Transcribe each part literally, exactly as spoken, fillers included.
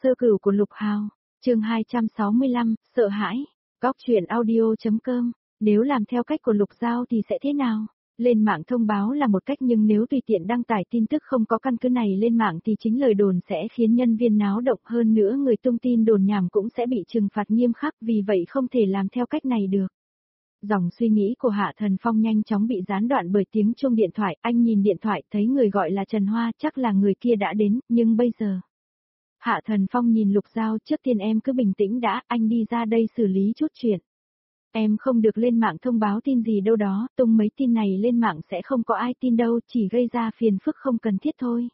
Sơ cửu của Lục Hào, chương hai trăm sáu mươi lăm, sợ hãi. Góc truyện audio.com, nếu làm theo cách của Lục Giao thì sẽ thế nào? Lên mạng thông báo là một cách, nhưng nếu tùy tiện đăng tải tin tức không có căn cứ này lên mạng thì chính lời đồn sẽ khiến nhân viên náo động, hơn nữa người tung tin đồn nhảm cũng sẽ bị trừng phạt nghiêm khắc, vì vậy không thể làm theo cách này được. Dòng suy nghĩ của Hạ Thần Phong nhanh chóng bị gián đoạn bởi tiếng chuông điện thoại, anh nhìn điện thoại thấy người gọi là Trần Hoa, chắc là người kia đã đến, nhưng bây giờ... Hạ Thần Phong nhìn Lục Giao, trước tiên em cứ bình tĩnh đã, anh đi ra đây xử lý chút chuyện. Em không được lên mạng thông báo tin gì đâu đó, tung mấy tin này lên mạng sẽ không có ai tin đâu, chỉ gây ra phiền phức không cần thiết thôi.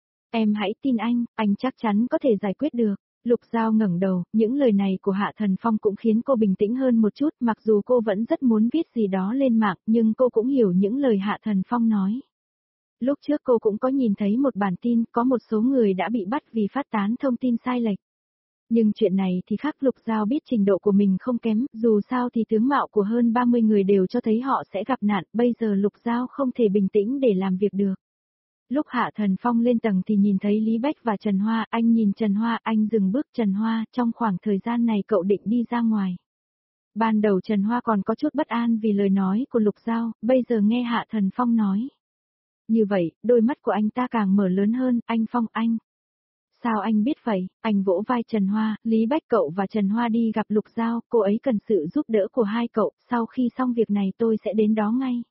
Em hãy tin anh, anh chắc chắn có thể giải quyết được. Lục Giao ngẩng đầu, những lời này của Hạ Thần Phong cũng khiến cô bình tĩnh hơn một chút, mặc dù cô vẫn rất muốn viết gì đó lên mạng, nhưng cô cũng hiểu những lời Hạ Thần Phong nói. Lúc trước cô cũng có nhìn thấy một bản tin, có một số người đã bị bắt vì phát tán thông tin sai lệch. Nhưng chuyện này thì khác, Lục Giao biết trình độ của mình không kém, dù sao thì tướng mạo của hơn ba mươi người đều cho thấy họ sẽ gặp nạn, bây giờ Lục Giao không thể bình tĩnh để làm việc được. Lúc Hạ Thần Phong lên tầng thì nhìn thấy Lý Bách và Trần Hoa, anh nhìn Trần Hoa, anh dừng bước. Trần Hoa, trong khoảng thời gian này cậu định đi ra ngoài. Ban đầu Trần Hoa còn có chút bất an vì lời nói của Lục Giao, bây giờ nghe Hạ Thần Phong nói. Như vậy, đôi mắt của anh ta càng mở lớn hơn, anh Phong anh. Sao anh biết vậy? Anh vỗ vai Trần Hoa, Lý Bách cậu và Trần Hoa đi gặp Lục Giao, cô ấy cần sự giúp đỡ của hai cậu, sau khi xong việc này tôi sẽ đến đó ngay.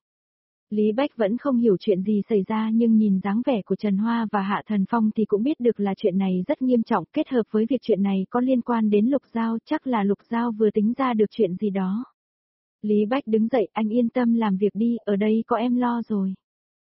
Lý Bách vẫn không hiểu chuyện gì xảy ra, nhưng nhìn dáng vẻ của Trần Hoa và Hạ Thần Phong thì cũng biết được là chuyện này rất nghiêm trọng, kết hợp với việc chuyện này có liên quan đến Lục Giao, chắc là Lục Giao vừa tính ra được chuyện gì đó. Lý Bách đứng dậy, anh yên tâm làm việc đi, ở đây có em lo rồi.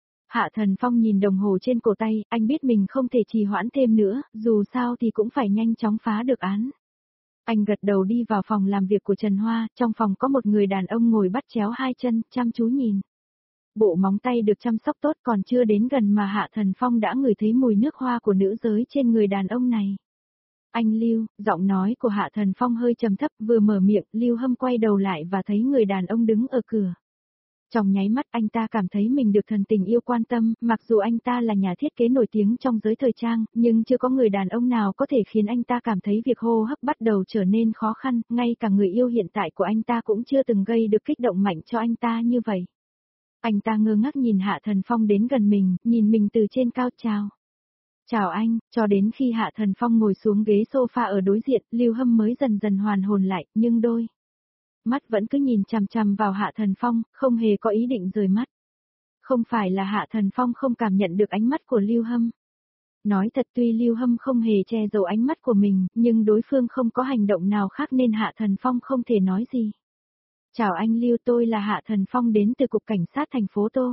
Hạ Thần Phong nhìn đồng hồ trên cổ tay, anh biết mình không thể trì hoãn thêm nữa, dù sao thì cũng phải nhanh chóng phá được án. Anh gật đầu đi vào phòng làm việc của Trần Hoa, trong phòng có một người đàn ông ngồi bắt chéo hai chân, chăm chú nhìn. Bộ móng tay được chăm sóc tốt, còn chưa đến gần mà Hạ Thần Phong đã ngửi thấy mùi nước hoa của nữ giới trên người đàn ông này. Anh Lưu, giọng nói của Hạ Thần Phong hơi trầm thấp, vừa mở miệng, Lưu Hâm quay đầu lại và thấy người đàn ông đứng ở cửa. Trong nháy mắt anh ta cảm thấy mình được thần tình yêu quan tâm, mặc dù anh ta là nhà thiết kế nổi tiếng trong giới thời trang, nhưng chưa có người đàn ông nào có thể khiến anh ta cảm thấy việc hô hấp bắt đầu trở nên khó khăn, ngay cả người yêu hiện tại của anh ta cũng chưa từng gây được kích động mạnh cho anh ta như vậy. Anh ta ngơ ngác nhìn Hạ Thần Phong đến gần mình, nhìn mình từ trên cao. Chào. Chào anh, cho đến khi Hạ Thần Phong ngồi xuống ghế sofa ở đối diện, Lưu Hâm mới dần dần hoàn hồn lại, nhưng đôi mắt vẫn cứ nhìn chằm chằm vào Hạ Thần Phong, không hề có ý định rời mắt. Không phải là Hạ Thần Phong không cảm nhận được ánh mắt của Lưu Hâm. Nói thật, tuy Lưu Hâm không hề che giấu ánh mắt của mình, nhưng đối phương không có hành động nào khác nên Hạ Thần Phong không thể nói gì. Chào anh Lưu, tôi là Hạ Thần Phong đến từ Cục Cảnh sát thành phố Tô.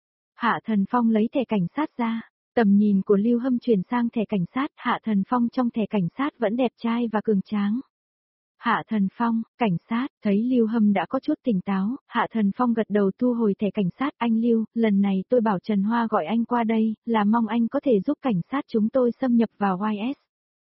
Hạ Thần Phong lấy thẻ cảnh sát ra, tầm nhìn của Lưu Hâm chuyển sang thẻ cảnh sát, Hạ Thần Phong trong thẻ cảnh sát vẫn đẹp trai và cường tráng. Hạ Thần Phong, cảnh sát, thấy Lưu Hâm đã có chút tỉnh táo, Hạ Thần Phong gật đầu thu hồi thẻ cảnh sát. Anh Lưu, lần này tôi bảo Trần Hoa gọi anh qua đây, là mong anh có thể giúp cảnh sát chúng tôi xâm nhập vào Y S.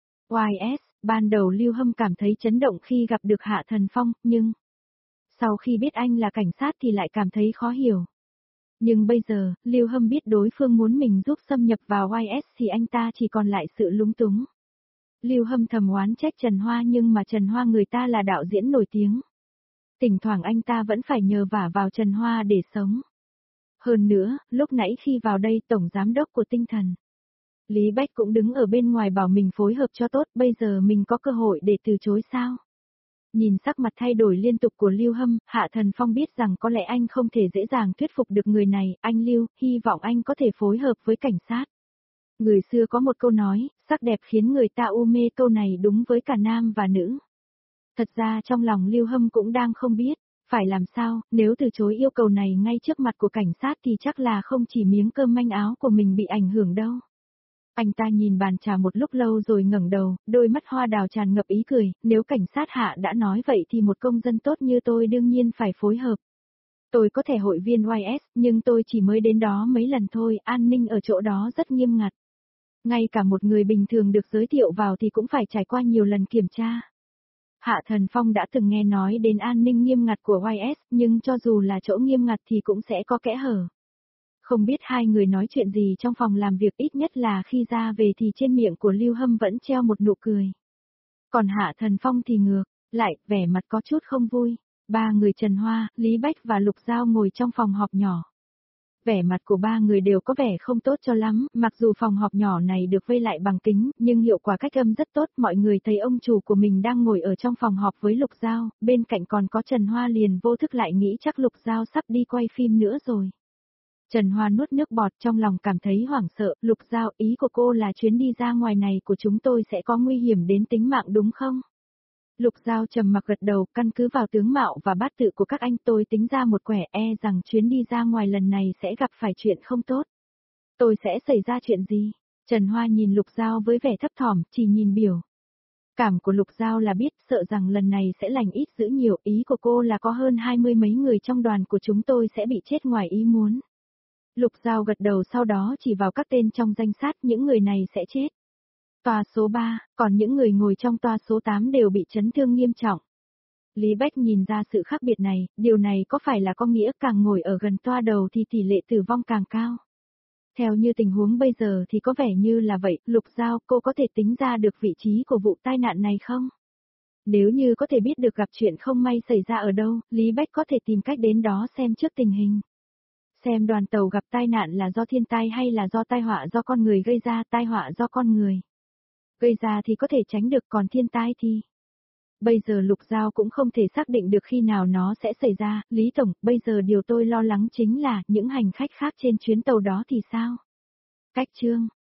Y S, ban đầu Lưu Hâm cảm thấy chấn động khi gặp được Hạ Thần Phong, nhưng... sau khi biết anh là cảnh sát thì lại cảm thấy khó hiểu. Nhưng bây giờ, Lưu Hâm biết đối phương muốn mình giúp xâm nhập vào Y S thì anh ta chỉ còn lại sự lúng túng. Lưu Hâm thầm oán trách Trần Hoa, nhưng mà Trần Hoa người ta là đạo diễn nổi tiếng. Thỉnh thoảng anh ta vẫn phải nhờ vả vào Trần Hoa để sống. Hơn nữa, lúc nãy khi vào đây Tổng Giám đốc của Tinh Thần Lý Bách cũng đứng ở bên ngoài bảo mình phối hợp cho tốt, bây giờ mình có cơ hội để từ chối sao? Nhìn sắc mặt thay đổi liên tục của Lưu Hâm, Hạ Thần Phong biết rằng có lẽ anh không thể dễ dàng thuyết phục được người này. Anh Lưu, hy vọng anh có thể phối hợp với cảnh sát. Người xưa có một câu nói, sắc đẹp khiến người ta u mê, câu này đúng với cả nam và nữ. Thật ra trong lòng Lưu Hâm cũng đang không biết, phải làm sao, nếu từ chối yêu cầu này ngay trước mặt của cảnh sát thì chắc là không chỉ miếng cơm manh áo của mình bị ảnh hưởng đâu. Anh ta nhìn bàn trà một lúc lâu rồi ngẩng đầu, đôi mắt hoa đào tràn ngập ý cười, nếu cảnh sát Hạ đã nói vậy thì một công dân tốt như tôi đương nhiên phải phối hợp. Tôi có thẻ hội viên Y S, nhưng tôi chỉ mới đến đó mấy lần thôi, an ninh ở chỗ đó rất nghiêm ngặt. Ngay cả một người bình thường được giới thiệu vào thì cũng phải trải qua nhiều lần kiểm tra. Hạ Thần Phong đã từng nghe nói đến an ninh nghiêm ngặt của Y S, nhưng cho dù là chỗ nghiêm ngặt thì cũng sẽ có kẽ hở. Không biết hai người nói chuyện gì trong phòng làm việc, ít nhất là khi ra về thì trên miệng của Lưu Hâm vẫn treo một nụ cười. Còn Hạ Thần Phong thì ngược, lại, vẻ mặt có chút không vui. Ba người Trần Hoa, Lý Bách và Lục Giao ngồi trong phòng họp nhỏ. Vẻ mặt của ba người đều có vẻ không tốt cho lắm, mặc dù phòng họp nhỏ này được vây lại bằng kính, nhưng hiệu quả cách âm rất tốt, mọi người thấy ông chủ của mình đang ngồi ở trong phòng họp với Lục Giao, bên cạnh còn có Trần Hoa liền vô thức lại nghĩ chắc Lục Giao sắp đi quay phim nữa rồi. Trần Hoa nuốt nước bọt trong lòng cảm thấy hoảng sợ, Lục Giao, ý của cô là chuyến đi ra ngoài này của chúng tôi sẽ có nguy hiểm đến tính mạng đúng không? Lục Giao trầm mặc gật đầu, căn cứ vào tướng mạo và bát tự của các anh tôi tính ra một quẻ e rằng chuyến đi ra ngoài lần này sẽ gặp phải chuyện không tốt. Tôi sẽ xảy ra chuyện gì? Trần Hoa nhìn Lục Giao với vẻ thấp thỏm, chỉ nhìn biểu. Cảm của Lục Giao là biết, sợ rằng lần này sẽ lành ít dữ nhiều, ý của cô là có hơn hai mươi mấy người trong đoàn của chúng tôi sẽ bị chết ngoài ý muốn. Lục Giao gật đầu sau đó chỉ vào các tên trong danh sách những người này sẽ chết. Tòa số ba, còn những người ngồi trong tòa số tám đều bị chấn thương nghiêm trọng. Lý Bách nhìn ra sự khác biệt này, điều này có phải là có nghĩa càng ngồi ở gần toa đầu thì tỷ lệ tử vong càng cao? Theo như tình huống bây giờ thì có vẻ như là vậy, Lục Giao, cô có thể tính ra được vị trí của vụ tai nạn này không? Nếu như có thể biết được gặp chuyện không may xảy ra ở đâu, Lý Bách có thể tìm cách đến đó xem trước tình hình. Xem đoàn tàu gặp tai nạn là do thiên tai hay là do tai họa do con người gây ra, tai họa do con người. Gây ra thì có thể tránh được, còn thiên tai thì... Bây giờ Lục Giao cũng không thể xác định được khi nào nó sẽ xảy ra, Lý Tổng, bây giờ điều tôi lo lắng chính là những hành khách khác trên chuyến tàu đó thì sao? Cách chương